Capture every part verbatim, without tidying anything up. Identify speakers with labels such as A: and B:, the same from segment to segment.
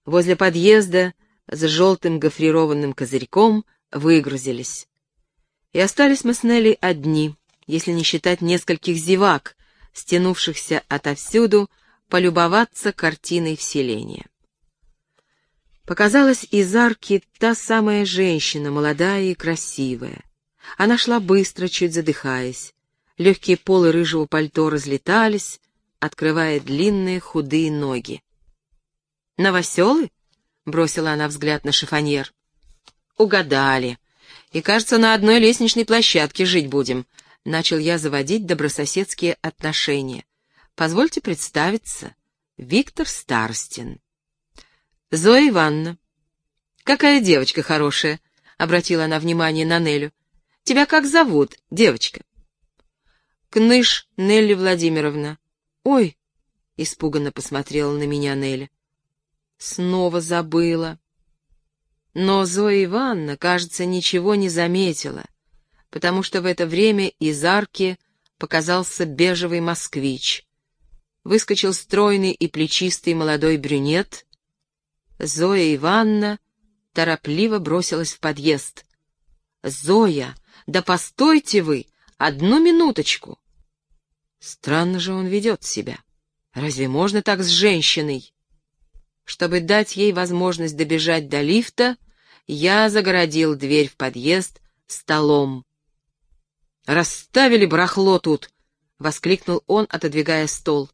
A: Возле подъезда с желтым гофрированным козырьком выгрузились. И остались мы с Нелли одни, если не считать нескольких зевак, стянувшихся отовсюду полюбоваться картиной вселения. Показалась из арки та самая женщина, молодая и красивая. Она шла быстро, чуть задыхаясь. Легкие полы рыжего пальто разлетались, открывая длинные худые ноги. «Новоселы?» — бросила она взгляд на шифоньер. «Угадали. И, кажется, на одной лестничной площадке жить будем», — начал я заводить добрососедские отношения. «Позвольте представиться. Виктор Старостин». «Зоя Ивановна». «Какая девочка хорошая», — обратила она внимание на Нелю. «Тебя как зовут, девочка?» «Кныш Нелли Владимировна». «Ой», — испуганно посмотрела на меня Неля. «Снова забыла». Но Зоя Ивановна, кажется, ничего не заметила, потому что в это время из арки показался бежевый москвич. Выскочил стройный и плечистый молодой брюнет. Зоя Ивановна торопливо бросилась в подъезд. «Зоя, да постойте вы! Одну минуточку!» Странно же он ведет себя. Разве можно так с женщиной? Чтобы дать ей возможность добежать до лифта, я загородил дверь в подъезд столом. «Расставили барахло тут!» — воскликнул он, отодвигая стол.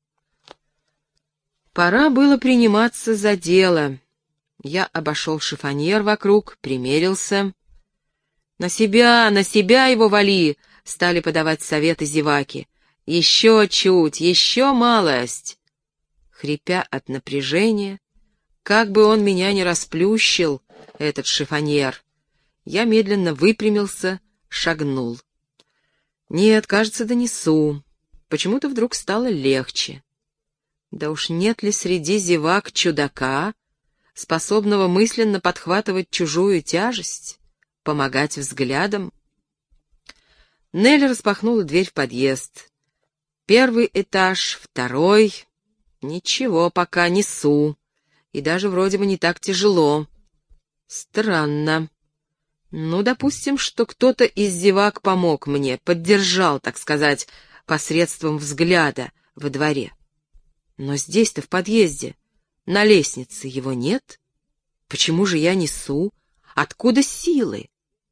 A: Пора было приниматься за дело. Я обошел шифоньер вокруг, примерился. «На себя, на себя его вали!» — стали подавать советы зеваки. «Еще чуть, еще малость!» Хрипя от напряжения, как бы он меня не расплющил, этот шифоньер, я медленно выпрямился, шагнул. Нет, кажется, донесу. Почему-то вдруг стало легче. Да уж нет ли среди зевак чудака, способного мысленно подхватывать чужую тяжесть, помогать взглядом? Нелли распахнула дверь в подъезд. Первый этаж, второй. Ничего, пока несу. И даже вроде бы не так тяжело. Странно. Ну, допустим, что кто-то из зевак помог мне, поддержал, так сказать, посредством взгляда во дворе. Но здесь-то, в подъезде, на лестнице его нет. Почему же я несу? Откуда силы?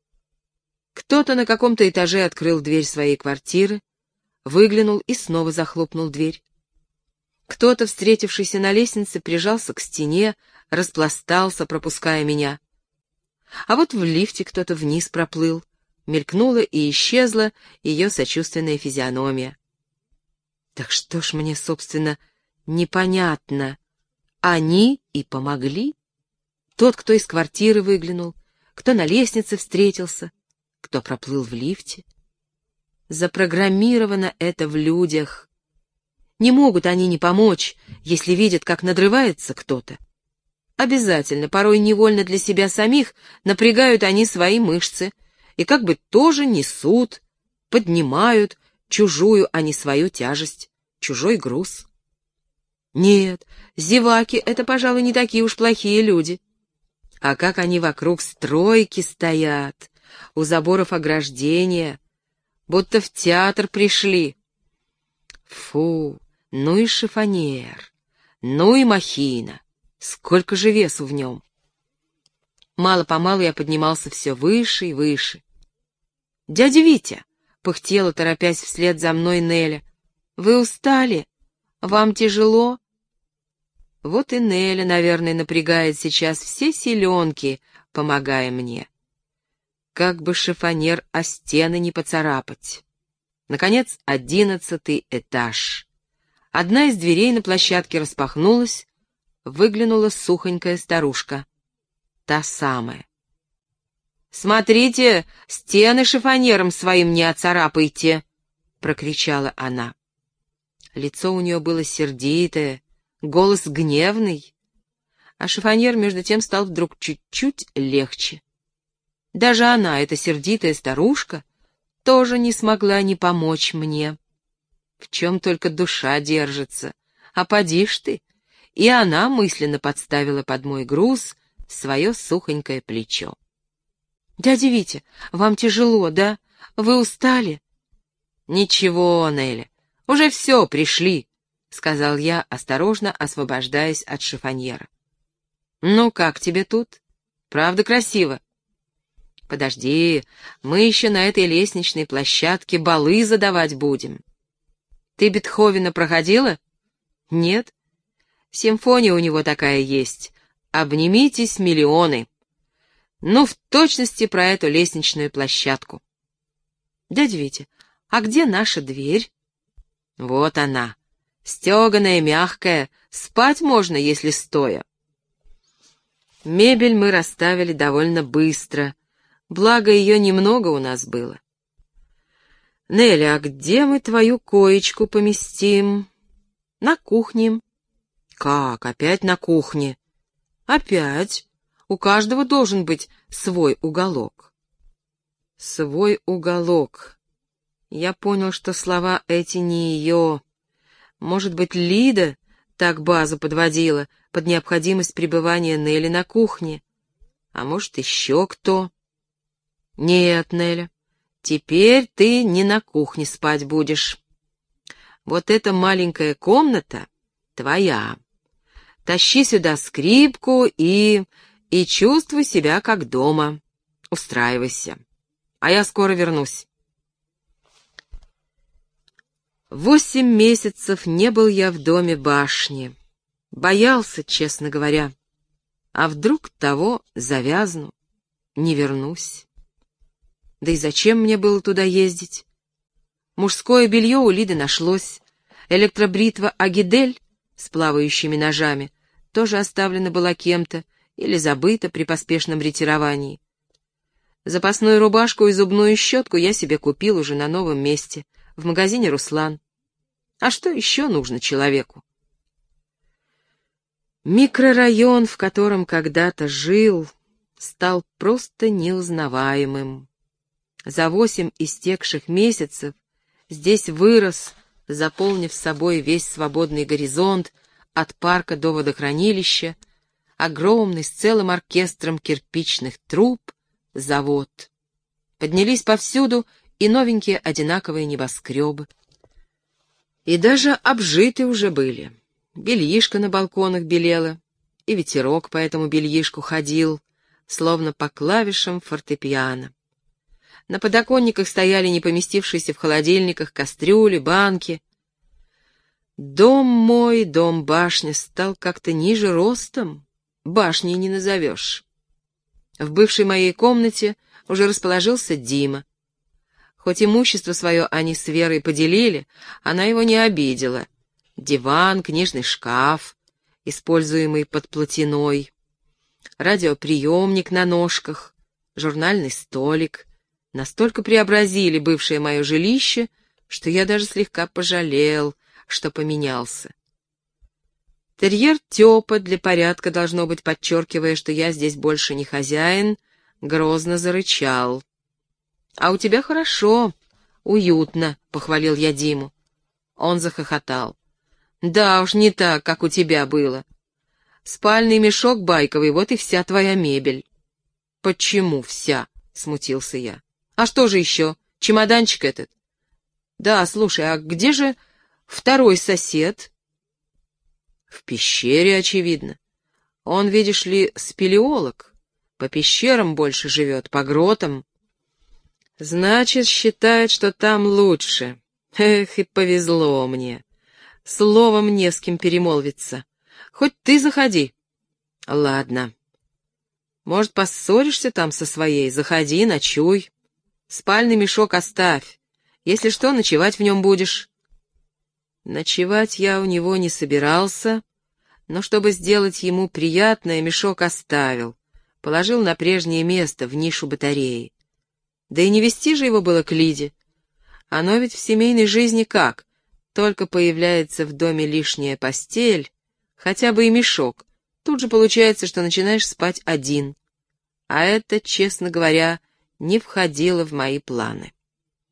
A: Кто-то на каком-то этаже открыл дверь своей квартиры, выглянул и снова захлопнул дверь. Кто-то, встретившийся на лестнице, прижался к стене, распластался, пропуская меня. А вот в лифте кто-то вниз проплыл, мелькнула и исчезла ее сочувственная физиономия. Так что ж мне, собственно, непонятно. Они и помогли? Тот, кто из квартиры выглянул, кто на лестнице встретился, кто проплыл в лифте. Запрограммировано это в людях. Не могут они не помочь, если видят, как надрывается кто-то. Обязательно, порой невольно для себя самих, напрягают они свои мышцы и как бы тоже несут, поднимают чужую, а не свою тяжесть, чужой груз. Нет, зеваки — это, пожалуй, не такие уж плохие люди. А как они вокруг стройки стоят, у заборов ограждения, будто в театр пришли. Фу, ну и шифоньер, ну и махина, сколько же весу в нем. Мало-помалу я поднимался все выше и выше. «Дядя Витя!» — пыхтела, торопясь вслед за мной Неля. «Вы устали? Вам тяжело?» Вот и Неля, наверное, напрягает сейчас все силенки, помогая мне. Как бы шифоньер о стены не поцарапать. Наконец, одиннадцатый этаж. Одна из дверей на площадке распахнулась, выглянула сухонькая старушка. Та самая. «Смотрите, стены шифоньером своим не оцарапайте!» — прокричала она. Лицо у нее было сердитое, голос гневный, а шифоньер между тем стал вдруг чуть-чуть легче. Даже она, эта сердитая старушка, тоже не смогла не помочь мне. В чем только душа держится, а поди ж ты, и она мысленно подставила под мой груз свое сухонькое плечо. «Дядя Витя, вам тяжело, да? Вы устали?» «Ничего, Неля, уже все, пришли», — сказал я, осторожно освобождаясь от шифоньера. «Ну, как тебе тут? Правда красиво?» «Подожди, мы еще на этой лестничной площадке балы задавать будем». «Ты Бетховена проходила?» «Нет. Симфония у него такая есть. Обнимитесь, миллионы». Ну, в точности про эту лестничную площадку. «Дядя Витя, а где наша дверь?» «Вот она, стеганая, мягкая, спать можно, если стоя». Мебель мы расставили довольно быстро, благо ее немного у нас было. «Неля, а где мы твою коечку поместим?» «На кухне». «Как, опять на кухне?» «Опять. У каждого должен быть свой уголок». «Свой уголок». Я понял, что слова эти не ее. Может быть, Лида так базу подводила под необходимость пребывания Нелли на кухне. А может, еще кто? «Нет, Неля, теперь ты не на кухне спать будешь. Вот эта маленькая комната твоя. Тащи сюда скрипку и... и чувствуй себя как дома. Устраивайся. А я скоро вернусь». Восемь месяцев не был я в доме башни. Боялся, честно говоря. А вдруг того завязну, не вернусь. Да и зачем мне было туда ездить? Мужское белье у Лиды нашлось. Электробритва Агидель с плавающими ножами тоже оставлена была кем-то или забыта при поспешном ретировании. Запасную рубашку и зубную щетку я себе купил уже на новом месте, в магазине «Руслан». А что еще нужно человеку? Микрорайон, в котором когда-то жил, стал просто неузнаваемым. За восемь истекших месяцев здесь вырос, заполнив собой весь свободный горизонт от парка до водохранилища, огромный с целым оркестром кирпичных труб завод. Поднялись повсюду и новенькие одинаковые небоскребы. И даже обжиты уже были. Бельишко на балконах белело, и ветерок по этому бельишку ходил, словно по клавишам фортепиано. На подоконниках стояли не поместившиеся в холодильниках кастрюли, банки. Дом мой, дом-башня, стал как-то ниже ростом, башней не назовешь. В бывшей моей комнате уже расположился Дима. Хоть имущество свое они с Верой поделили, она его не обидела. Диван, книжный шкаф, используемый под платяной, радиоприемник на ножках, журнальный столик настолько преобразили бывшее мое жилище, что я даже слегка пожалел, что поменялся. Терьер Тёпа, для порядка, должно быть, подчеркивая, что я здесь больше не хозяин, грозно зарычал. «А у тебя хорошо, уютно», — похвалил я Диму. Он захохотал. «Да уж, не так, как у тебя было. Спальный мешок байковый, вот и вся твоя мебель». «Почему вся?» — смутился я. «А что же еще? Чемоданчик этот?» «Да, слушай, а где же второй сосед?» «В пещере, очевидно. Он, видишь ли, спелеолог. По пещерам больше живет, по гротам. Значит, считает, что там лучше. Эх, и повезло мне. Словом, не с кем перемолвиться. Хоть ты заходи». «Ладно. Может, поссоришься там со своей? Заходи, ночуй. Спальный мешок оставь. Если что, ночевать в нем будешь». Ночевать я у него не собирался, но чтобы сделать ему приятное, мешок оставил, положил на прежнее место, в нишу батареи. Да и не вести же его было к Лиде. Оно ведь в семейной жизни как? Только появляется в доме лишняя постель, хотя бы и мешок, тут же получается, что начинаешь спать один. А это, честно говоря, не входило в мои планы.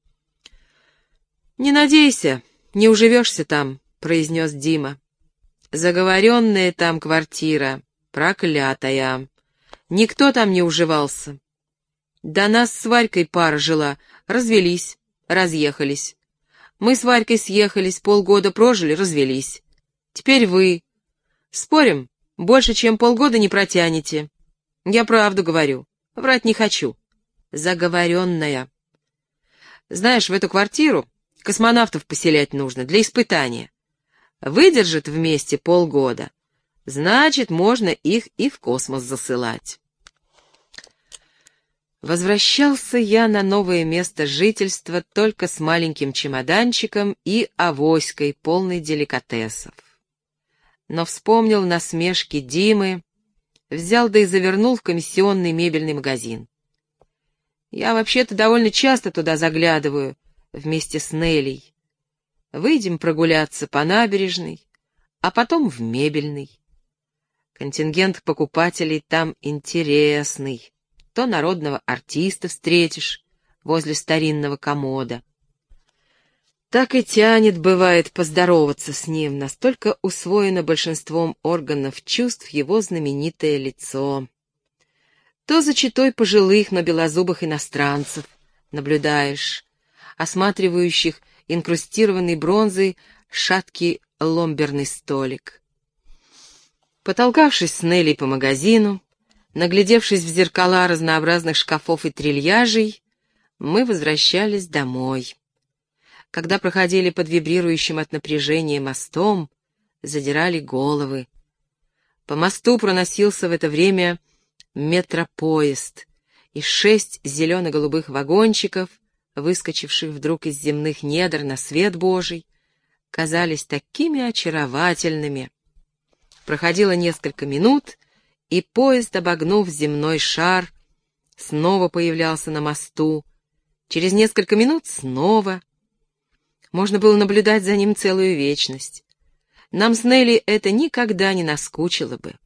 A: «Не надейся, не уживешься там», — произнес Дима. Заговоренная там квартира, проклятая. Никто там не уживался. До нас с Варькой пара жила, развелись, разъехались. Мы с Варькой съехались, полгода прожили, развелись. Теперь вы. Спорим, больше, чем полгода не протянете. Я правду говорю, врать не хочу. Заговоренная. Знаешь, в эту квартиру космонавтов поселять нужно для испытания. Выдержат вместе полгода, значит, можно их и в космос засылать. Возвращался я на новое место жительства только с маленьким чемоданчиком и авоськой, полной деликатесов. Но вспомнил насмешки Димы, взял да и завернул в комиссионный мебельный магазин. Я вообще-то довольно часто туда заглядываю вместе с Нелей. Выйдем прогуляться по набережной, а потом в мебельный. Контингент покупателей там интересный. То народного артиста встретишь возле старинного комода. Так и тянет, бывает, поздороваться с ним, настолько усвоено большинством органов чувств его знаменитое лицо. То за читой пожилых, но белозубых иностранцев наблюдаешь, осматривающих инкрустированный бронзой шаткий ломберный столик. Потолкавшись с Неллей по магазину, наглядевшись в зеркала разнообразных шкафов и трильяжей, мы возвращались домой. Когда проходили под вибрирующим от напряжения мостом, задирали головы. По мосту проносился в это время метропоезд, и шесть зелено-голубых вагончиков, выскочивших вдруг из земных недр на свет Божий, казались такими очаровательными. Проходило несколько минут, и поезд, обогнув земной шар, снова появлялся на мосту. Через несколько минут снова. Можно было наблюдать за ним целую вечность. Нам с Нелли это никогда не наскучило бы.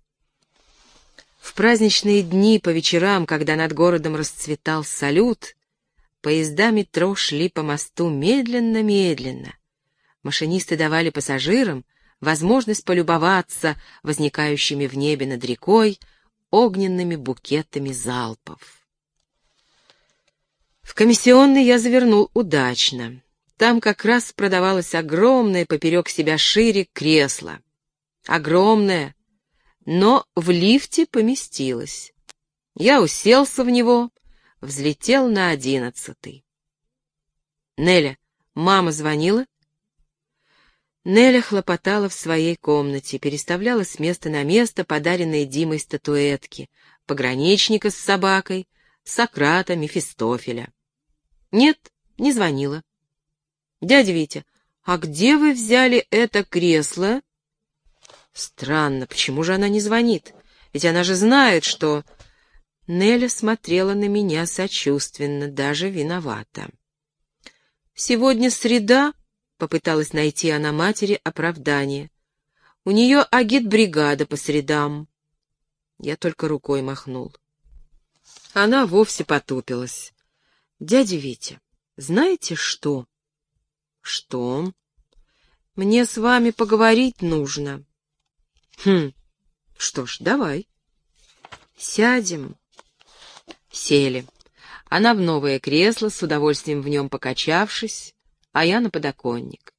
A: В праздничные дни по вечерам, когда над городом расцветал салют, поезда метро шли по мосту медленно-медленно. Машинисты давали пассажирам возможность полюбоваться возникающими в небе над рекой огненными букетами залпов. В комиссионный я завернул удачно. Там как раз продавалось огромное поперек себя шире кресло. Огромное, но в лифте поместилось. Я уселся в него, взлетел на одиннадцатый. «Неля, мама звонила?» Неля хлопотала в своей комнате, переставляла с места на место подаренные Димой статуэтки, пограничника с собакой, Сократа, Мефистофеля. «Нет, не звонила». «Дядя Витя, а где вы взяли это кресло?» «Странно, почему же она не звонит? Ведь она же знает, что...» Неля смотрела на меня сочувственно, даже виновата. «Сегодня среда», — попыталась найти она матери оправдание. «У нее агитбригада по средам». Я только рукой махнул. Она вовсе потупилась. «Дядя Витя, знаете что?» «Что?» «Мне с вами поговорить нужно». «Хм, что ж, давай». «Сядем». Сели. Она в новое кресло, с удовольствием в нем покачавшись, а я на подоконник.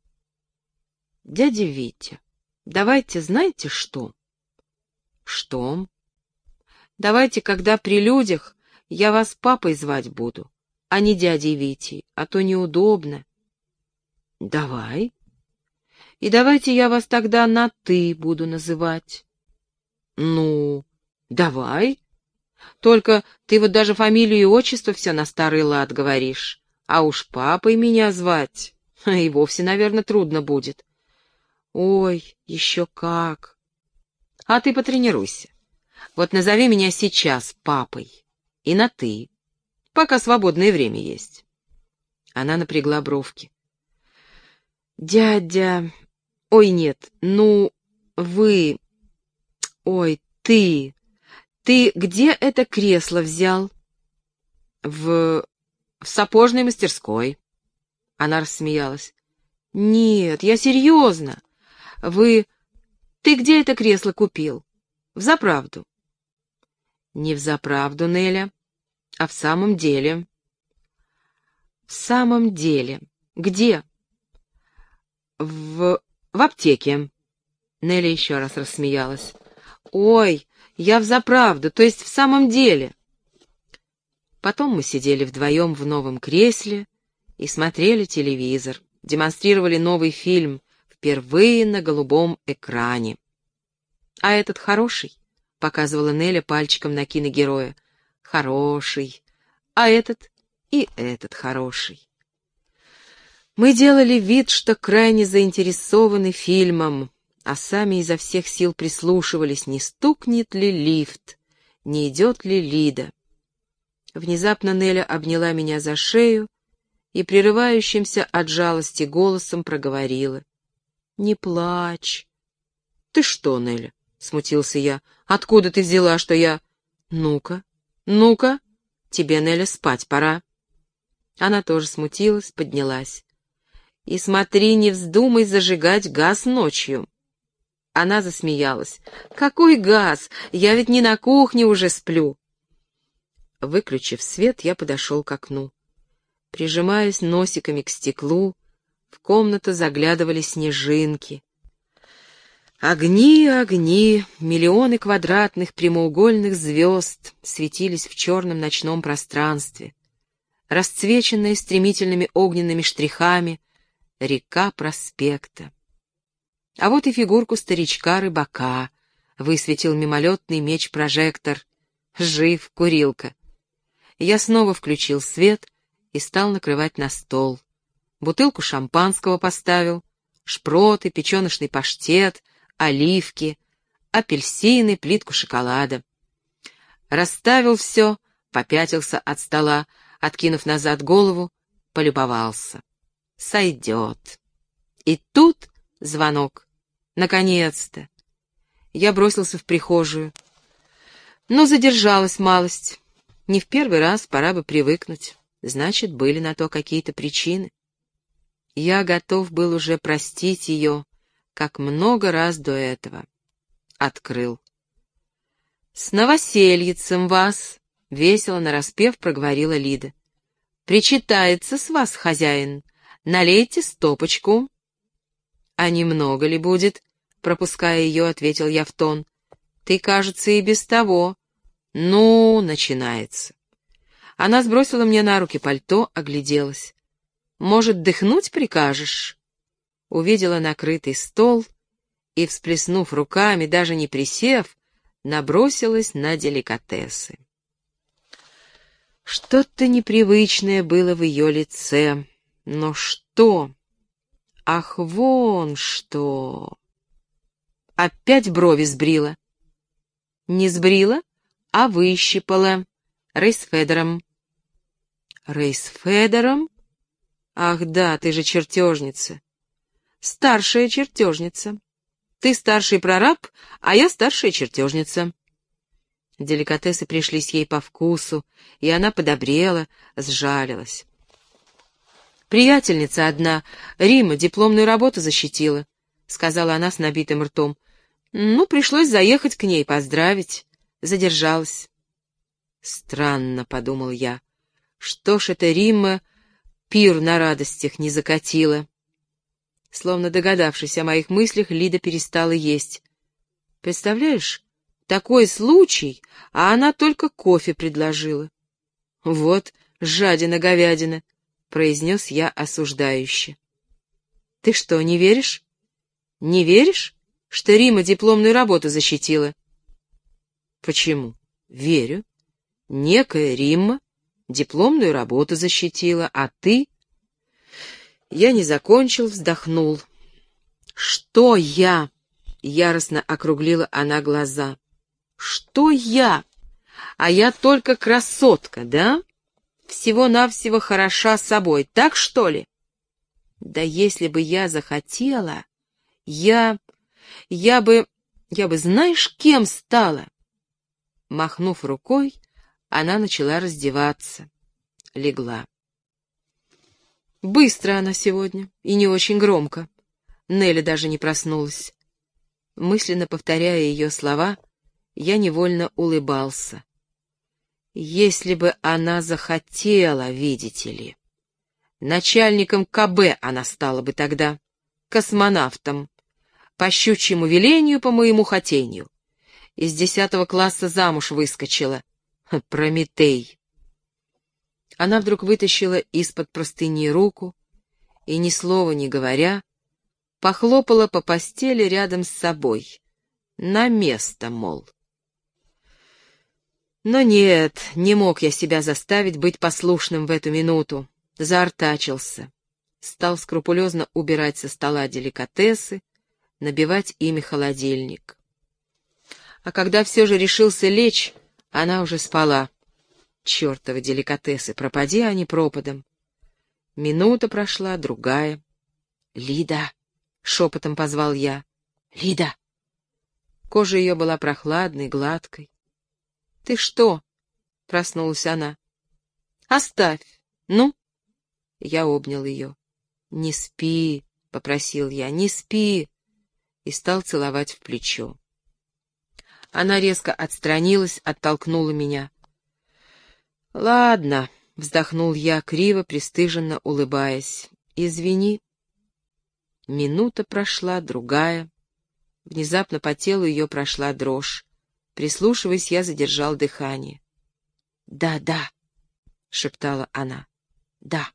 A: «Дядя Витя, давайте, знаете что?» «Что?» «Давайте, когда при людях, я вас папой звать буду, а не дядей Витей, а то неудобно». «Давай. И давайте я вас тогда на «ты» буду называть». «Ну, давай. Только ты вот даже фамилию и отчество все на старый лад говоришь, а уж папой меня звать и вовсе, наверное, трудно будет». «Ой, еще как!» «А ты потренируйся. Вот назови меня сейчас папой и на «ты», пока свободное время есть». Она напрягла бровки. «Дядя... Ой, нет, ну, вы... Ой, ты... Ты где это кресло взял?» «В... в сапожной мастерской». Она рассмеялась. «Нет, я серьезно. Вы... Ты где это кресло купил? Взаправду? Не взаправду, Неля, а в самом деле. В самом деле. Где? В... в аптеке. Неля еще раз рассмеялась. Ой, я взаправду, то есть в самом деле. Потом мы сидели вдвоем в новом кресле и смотрели телевизор, демонстрировали новый фильм впервые на голубом экране. «А этот хороший?» — показывала Неля пальчиком на киногероя. «Хороший. А этот? И этот хороший». Мы делали вид, что крайне заинтересованы фильмом, а сами изо всех сил прислушивались, не стукнет ли лифт, не идет ли Лида. Внезапно Неля обняла меня за шею и прерывающимся от жалости голосом проговорила. «Не плачь». «Ты что, Неля?» — смутился я. «Откуда ты взяла, что я...» «Ну-ка, ну-ка, тебе, Неля, спать пора». Она тоже смутилась, поднялась. «И смотри, не вздумай зажигать газ ночью». Она засмеялась. «Какой газ? Я ведь не на кухне уже сплю». Выключив свет, я подошел к окну. Прижимаясь носиками к стеклу, в комнату заглядывали снежинки. Огни, огни, миллионы квадратных прямоугольных звезд светились в черном ночном пространстве. Расцвеченная стремительными огненными штрихами река проспекта. А вот и фигурку старичка-рыбака высветил мимолетный меч-прожектор. Жив, курилка. Я снова включил свет и стал накрывать на стол. Бутылку шампанского поставил, шпроты, печеночный паштет, оливки, апельсины, плитку шоколада. Расставил все, попятился от стола, откинув назад голову, полюбовался. Сойдет. И тут звонок. Наконец-то. Я бросился в прихожую. Но задержалась малость. Не в первый раз, пора бы привыкнуть. Значит, были на то какие-то причины. Я готов был уже простить ее, как много раз до этого. Открыл. «С новосельицем вас!» — весело нараспев проговорила Лида. «Причитается с вас, хозяин. Налейте стопочку». «А немного ли будет?» — пропуская ее, ответил я в тон. «Ты, кажется, и без того». «Ну, начинается». Она сбросила мне на руки пальто, огляделась. «Может, дыхнуть прикажешь?» Увидела накрытый стол и, всплеснув руками, даже не присев, набросилась на деликатесы. Что-то непривычное было в ее лице. Но что? Ах, вон что! Опять брови сбрила. Не сбрила, а выщипала. Рейсфедером. Рейсфедером? Ах да, ты же чертежница. Старшая чертежница. Ты старший прораб, а я старшая чертежница. Деликатесы пришлись ей по вкусу, и она подобрела, сжалилась. «Приятельница одна, Рима, дипломную работу защитила», — сказала она с набитым ртом. «Ну, пришлось заехать к ней, поздравить. Задержалась». «Странно», — подумал я, — «что ж это Римма пир на радостях не закатила?» Словно догадавшись о моих мыслях, Лида перестала есть. «Представляешь, такой случай, а она только кофе предложила». «Вот жадина-говядина», — произнес я осуждающе. «Ты что, не веришь? Не веришь, что Рима дипломную работу защитила?» «Почему? Верю. Некая Римма дипломную работу защитила, а ты...» Я не закончил, вздохнул. «Что я?» — яростно округлила она глаза. «Что я? А я только красотка, да? Всего-навсего хороша собой, так что ли? Да если бы я захотела, я... я бы... я бы знаешь, кем стала?» Махнув рукой, она начала раздеваться. Легла. Быстро она сегодня, и не очень громко. Нелли даже не проснулась. Мысленно повторяя ее слова, я невольно улыбался. Если бы она захотела, видите ли. Начальником ка бэ она стала бы тогда, космонавтом, по щучьему велению, по моему хотению. Из десятого класса замуж выскочила. Прометей. Она вдруг вытащила из-под простыни руку и, ни слова не говоря, похлопала по постели рядом с собой. На место, мол. Но нет, не мог я себя заставить быть послушным в эту минуту. Заортачился. Стал скрупулезно убирать со стола деликатесы, набивать ими холодильник. А когда все же решился лечь, она уже спала. Чёртовы деликатесы, пропади они пропадом. Минута прошла, другая. «Лида!» — шепотом позвал я. «Лида!» Кожа ее была прохладной, гладкой. «Ты что?» — проснулась она. «Оставь! Ну?» Я обнял ее. «Не спи!» — попросил я. «Не спи!» И стал целовать в плечо. Она резко отстранилась, оттолкнула меня. «Ладно», — вздохнул я, криво, пристыженно улыбаясь. «Извини». Минута прошла, другая. Внезапно по телу ее прошла дрожь. Прислушиваясь, я задержал дыхание. «Да, да», — шептала она, — «да».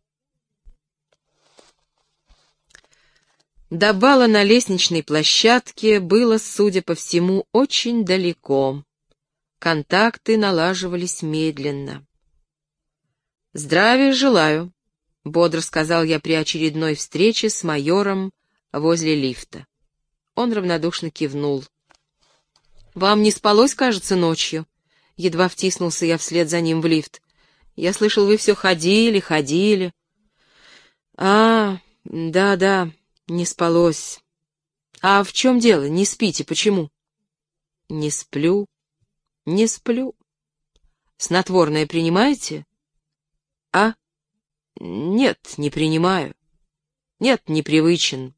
A: До бала на лестничной площадке было, судя по всему, очень далеко. Контакты налаживались медленно. «Здравия желаю», — бодро сказал я при очередной встрече с майором возле лифта. Он равнодушно кивнул. «Вам не спалось, кажется, ночью?» Едва втиснулся я вслед за ним в лифт. «Я слышал, вы все ходили, ходили». «А, да-да, не спалось. А в чем дело? Не спите, почему?» «Не сплю, не сплю. Снотворное принимаете?» «А? Нет, не принимаю. Нет, непривычен.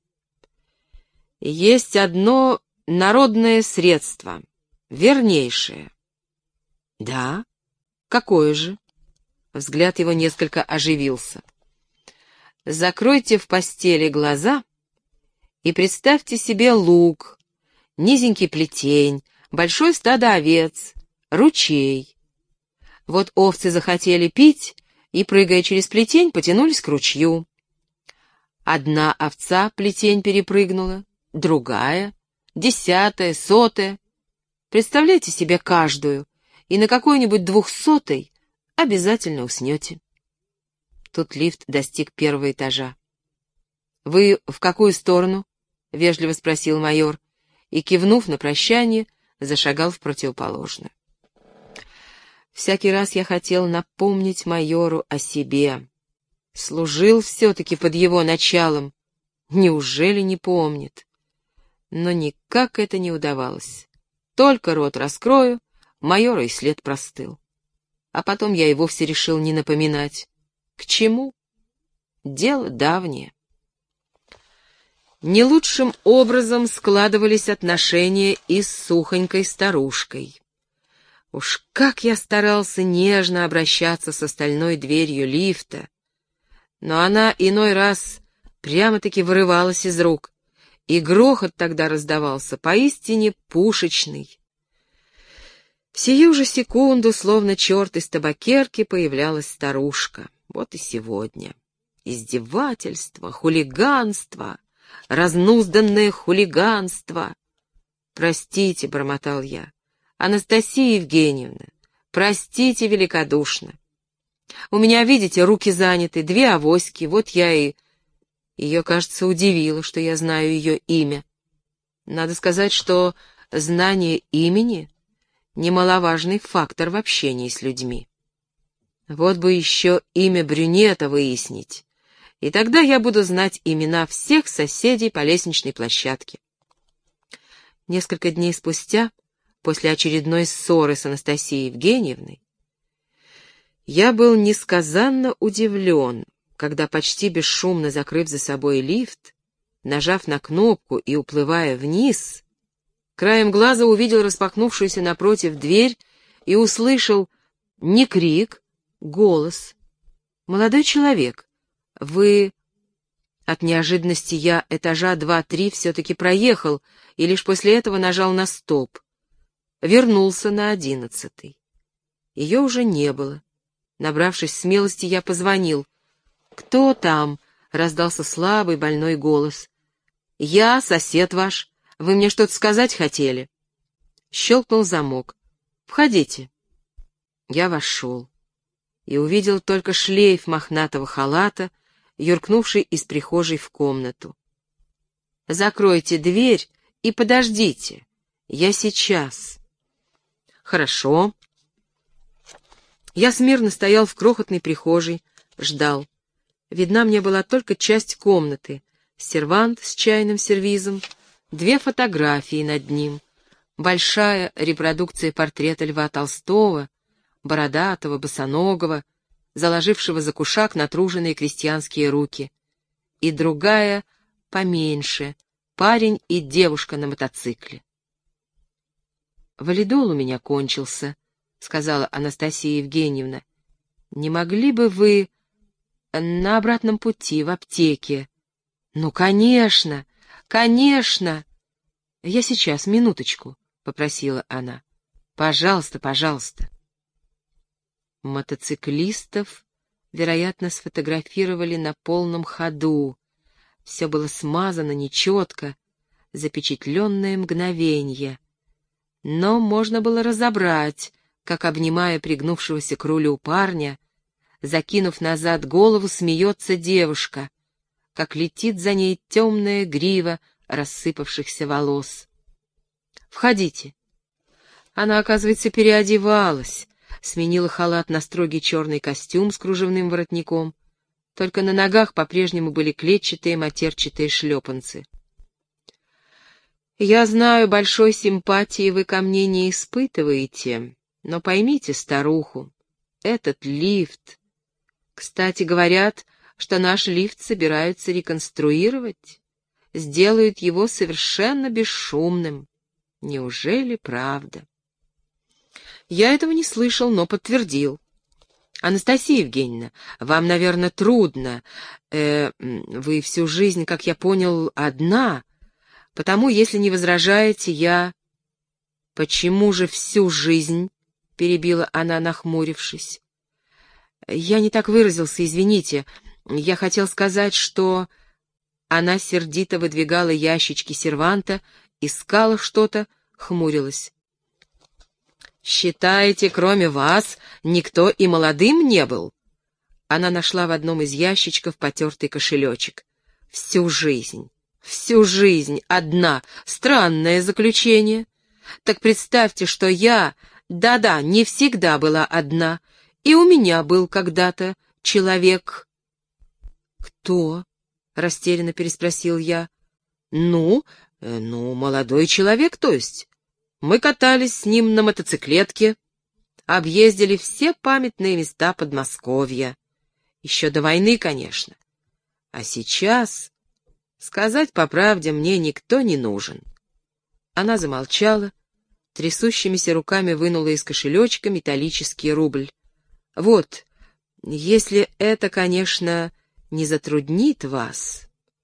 A: Есть одно народное средство, вернейшее». «Да? Какое же?» Взгляд его несколько оживился. «Закройте в постели глаза и представьте себе луг, низенький плетень, большое стадо овец, ручей. Вот овцы захотели пить и, прыгая через плетень, потянулись к ручью. Одна овца плетень перепрыгнула, другая, десятая, сотая. Представляйте себе каждую, и на какой-нибудь двухсотой обязательно уснете». Тут лифт достиг первого этажа. «Вы в какую сторону?» — вежливо спросил майор, и, кивнув на прощание, зашагал в противоположную. Всякий раз я хотел напомнить майору о себе. Служил все-таки под его началом. Неужели не помнит? Но никак это не удавалось. Только рот раскрою, майора и след простыл. А потом я и вовсе решил не напоминать. К чему? Дело давнее. Не лучшим образом складывались отношения и с сухонькой старушкой. Уж как я старался нежно обращаться с остальной дверью лифта, но она иной раз прямо-таки вырывалась из рук, и грохот тогда раздавался поистине пушечный. В сию же секунду, словно черт из табакерки, появлялась старушка. Вот и сегодня. Издевательство, хулиганство, разнузданное хулиганство. «Простите», — бормотал я, — «Анастасия Евгеньевна, простите великодушно. У меня, видите, руки заняты, две авоськи, вот я и...» Ее, кажется, удивило, что я знаю ее имя. Надо сказать, что знание имени — немаловажный фактор в общении с людьми. Вот бы еще имя брюнета выяснить, и тогда я буду знать имена всех соседей по лестничной площадке. Несколько дней спустя, после очередной ссоры с Анастасией Евгеньевной, я был несказанно удивлен, когда, почти бесшумно закрыв за собой лифт, нажав на кнопку и уплывая вниз, Краем глаза увидел распахнувшуюся напротив дверь и услышал не крик, голос. «Молодой человек, вы...» От неожиданности я этажа два-три все-таки проехал и лишь после этого нажал на стоп. Вернулся на одиннадцатый. Ее уже не было. Набравшись смелости, я позвонил. «Кто там?» — раздался слабый больной голос. «Я, сосед ваш. Вы мне что-то сказать хотели?» Щелкнул замок. «Входите». Я вошел и увидел только шлейф мохнатого халата, юркнувший из прихожей в комнату. «Закройте дверь и подождите. Я сейчас». «Хорошо». Я смирно стоял в крохотной прихожей, ждал. Видна мне была только часть комнаты, сервант с чайным сервизом, две фотографии над ним, большая репродукция портрета Льва Толстого, бородатого, босоногого, заложившего за кушак натруженные крестьянские руки, и другая, поменьше, парень и девушка на мотоцикле. «Валидол у меня кончился», — сказала Анастасия Евгеньевна. «Не могли бы вы на обратном пути в аптеке?» «Ну, конечно, конечно!» «Я сейчас, минуточку», — попросила она. «Пожалуйста, пожалуйста». Мотоциклистов, вероятно, сфотографировали на полном ходу. Все было смазано нечетко, запечатленное мгновенье. Но можно было разобрать, как, обнимая пригнувшегося к рулю парня, закинув назад голову, смеется девушка, как летит за ней темная грива рассыпавшихся волос. «Входите». Она, оказывается, переодевалась, сменила халат на строгий черный костюм с кружевным воротником, только на ногах по-прежнему были клетчатые матерчатые шлепанцы. «Я знаю, большой симпатии вы ко мне не испытываете, но поймите старуху, этот лифт... Кстати, говорят, что наш лифт собираются реконструировать, сделают его совершенно бесшумным. Неужели правда?» Я этого не слышал, но подтвердил. «Анастасия Евгеньевна, вам, наверное, трудно. Э, вы всю жизнь, как я понял, одна, потому, если не возражаете, я...» «Почему же всю жизнь?» — перебила она, нахмурившись. «Я не так выразился, извините. Я хотел сказать, что...» Она сердито выдвигала ящички серванта, искала что-то, хмурилась. «Считаете, кроме вас, никто и молодым не был?» Она нашла в одном из ящичков потертый кошелечек. «Всю жизнь, всю жизнь одна. Странное заключение. Так представьте, что я, да-да, не всегда была одна, и у меня был когда-то человек». «Кто?» — растерянно переспросил я. «Ну, э, ну, молодой человек, то есть. Мы катались с ним на мотоциклетке, объездили все памятные места Подмосковья. Еще до войны, конечно. А сейчас, сказать по правде, мне никто не нужен». Она замолчала, трясущимися руками вынула из кошелечка металлический рубль. «Вот, если это, конечно, не затруднит вас...»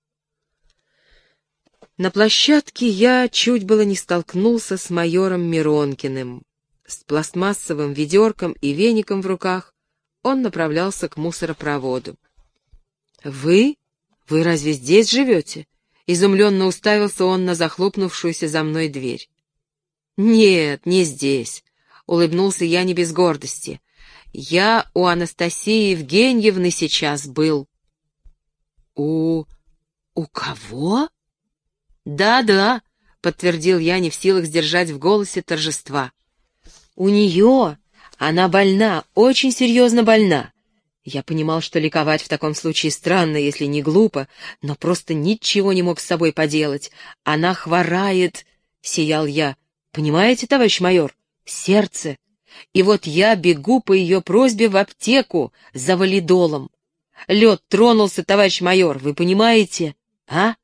A: На площадке я чуть было не столкнулся с майором Миронкиным. С пластмассовым ведерком и веником в руках он направлялся к мусоропроводу. «Вы? Вы разве здесь живете?» — изумленно уставился он на захлопнувшуюся за мной дверь. «Нет, не здесь», — улыбнулся я не без гордости. «Я у Анастасии Евгеньевны сейчас был». «У... у кого?» «Да-да», — подтвердил я, не в силах сдержать в голосе торжества. «У нее. Она больна, очень серьезно больна». Я понимал, что ликовать в таком случае странно, если не глупо, но просто ничего не мог с собой поделать. «Она хворает», — сиял я. «Понимаете, товарищ майор? Сердце. И вот я бегу по ее просьбе в аптеку за валидолом. Лед тронулся, товарищ майор, вы понимаете, а?»